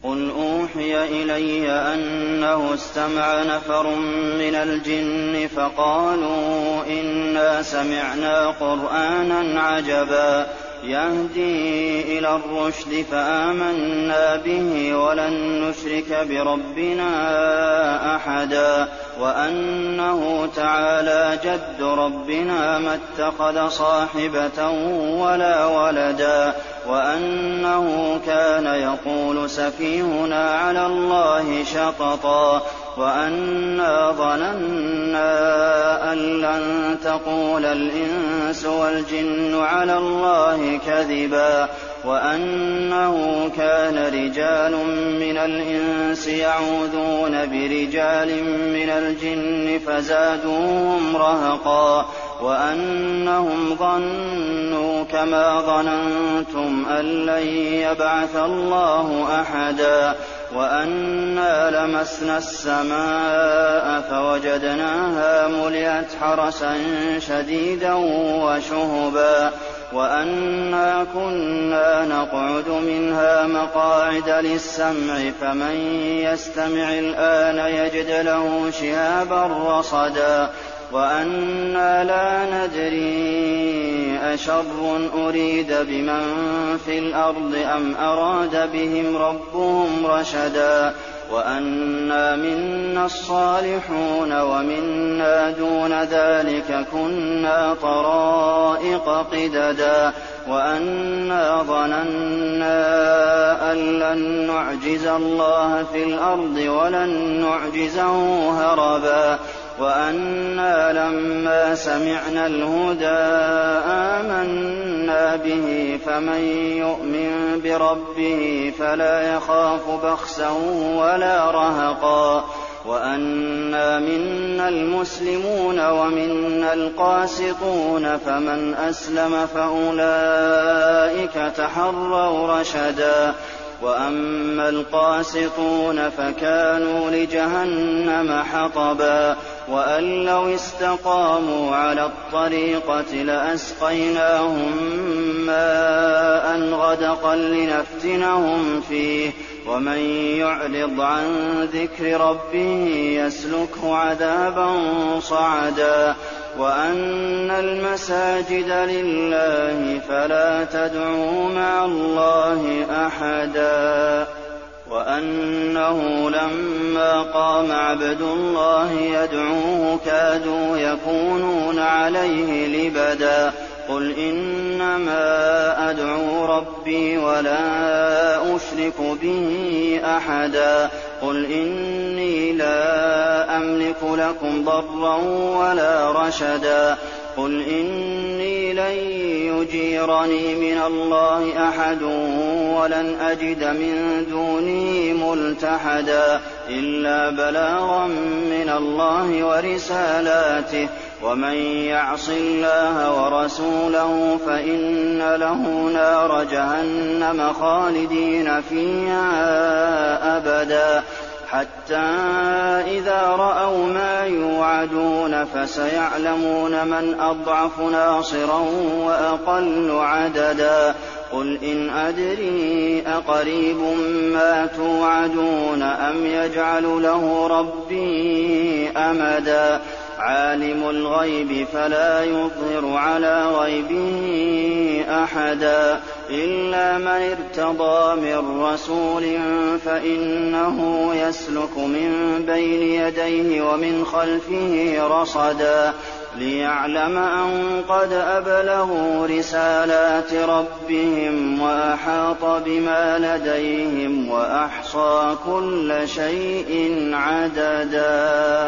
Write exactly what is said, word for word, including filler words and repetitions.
قُلْ أُوحِيَ إِلَيَّ أَنَّهُ اسْتَمَعَ نَفَرٌ مِّنَ الْجِنِّ فَقَالُوا إِنَّا سَمِعْنَا قُرْآنًا عَجَبًا يَهْدِي إِلَى الرُّشْدِ فَآمَنَّا بِهِ وَلَن نُّشْرِكَ بِرَبِّنَا أَحَدًا وَأَنَّهُ تَعَالَىٰ جَدُّ رَبِّنَا مَا اتَّخَذَ صَاحِبَةً وَلَا وَلَدًا وَأَنَّهُ كَانَ يَقُولُ سَفِيهُنَا عَلَى اللَّهِ شَطَطًا وَأَنَّا ظَنَنَّا أَن لَّن تَقُولَ الْإِنسُ وَالْجِنُّ عَلَى اللَّهِ كَذِبًا وَأَنَّهُ كَانَ رِجَالٌ مِّنَ الْإِنسِ يَعُوذُونَ بِرِجَالٍ مِّنَ الْجِنِّ فَزَادُوهُمْ رَهَقًا وَأَنَّهُمْ ظَنُّوا كَمَا ظَنَنتُمْ أَن لَّن يَبْعَثَ اللَّهُ أَحَدًا وَأَنَّا لَمَسْنَا السَّمَاءَ فَوَجَدْنَاهَا مُلِئَتْ حَرَسًا شَدِيدًا وَشُهُبًا وَأَنَّا كُنَّا نَقْعُدُ مِنْهَا مَقَاعِدَ لِلسَّمْعِ فَمَن يَسْتَمِعِ الْآنَ يَجِدْ لَهُ شِهَابًا رَّصَدًا وَأَنَّا لَا نَدْرِي أَشَرٌّ أُرِيدَ بِمَن فِي الْأَرْضِ أَمْ أَرَادَ بِهِمْ رَبُّهُمْ رَشَدًا وَأَنَّا مِنَّا الصَّالِحُونَ وَمِنَّا دُونَ ذَٰلِكَ كُنَّا طَرَائِقَ قِدَدًا وَأَنَّا ظَنَنَّا أَن لَّن نُّعْجِزَ اللَّهَ فِي الْأَرْضِ وَلَن نُّعْجِزَهُ هَرَبًا وَأَنَّا لَمَّا سَمِعْنَا الْهُدَىٰ آمَنَّا بِهِ فَمَن يُؤْمِن بِرَبِّهِ فَلَا يَخَافُ بَخْسًا وَلَا رَهَقًا وَأَنَّا مِنَّا الْمُسْلِمُونَ وَمِنَّا الْقَاسِطُونَ فَمَنْ أَسْلَمَ فَأُولَٰئِكَ تَحَرَّوْا رَشَدًا وَأَمَّا الْقَاسِطُونَ فَكَانُوا لِجَهَنَّمَ حَطَبًا وَأَن لَّوْ اسْتَقَامُوا عَلَى الطَّرِيقَةِ لَأَسْقَيْنَاهُم مَّاءً غَدَقًا لِّنَفْتِنَهُمْ فِيهِ وَمَن يُعْرِضْ عَن ذِكْرِ رَبِّهِ يَسْلُكْهُ عَذَابًا صَعَدًا وَأَنَّ الْمَسَاجِدَ لِلَّهِ فَلَا تَدْعُوا مَعَ اللَّهِ أَحَدًا وَأَنَّهُ لَمَّا قَامَ عَبْدُ اللَّهِ يَدْعُوهُ كَادُوا يَكُونُونَ عَلَيْهِ لِبَدًا قُلْ إِنَّمَا أَدْعُو رَبِّي وَلَا أُشْرِكُ بِهِ أَحَدًا قُلْ إِنِّي لَا أَمْلِكُ لَكُمْ ضَرًّا وَلَا رَشَدًا قُلْ إِنِّي لَن يُجِيرَنِي مِنَ اللَّهِ أَحَدٌ وَلَنْ أَجِدَ مِن دُونِهِ مُلْتَحَدًا إِلَّا بَلَاغًا مِّنَ اللَّهِ وَرِسَالَاتِهِ وَمَن يَعْصِ اللَّهَ وَرَسُولَهُ فَإِنَّ لَهُ نَارَ جَهَنَّمَ خَالِدِينَ فِيهَا أَبَدًا حَتَّىٰ إِذَا رَأَوْا مَا يُوعَدُونَ فَسَيَعْلَمُونَ مَنْ أَضْعَفُ نَاصِرًا وَأَقَلُّ عَدَدًا قُلْ إِنْ أَدْرِي أَقَرِيبٌ مَّا تُوعَدُونَ أَمْ يَجْعَلُ لَهُ رَبِّي أَمَدًا عَالِمُ الْغَيْبِ فَلَا يُظْهِرُ عَلَىٰ غَيْبِهِ أَحَدًا إِلَّا مَنِ ارْتَضَىٰ مِن رَّسُولٍ فَإِنَّهُ يَسْلُكُ مِن بَيْنِ يَدَيْهِ وَمِنْ خَلْفِهِ رَصَدًا لِّيَعْلَمَ أَن قَدْ أَبْلَغُوا رِسَالَاتِ رَبِّهِمْ وَأَحَاطَ بِمَا لَدَيْهِمْ وَأَحْصَىٰ كُلَّ شَيْءٍ عَدَدًا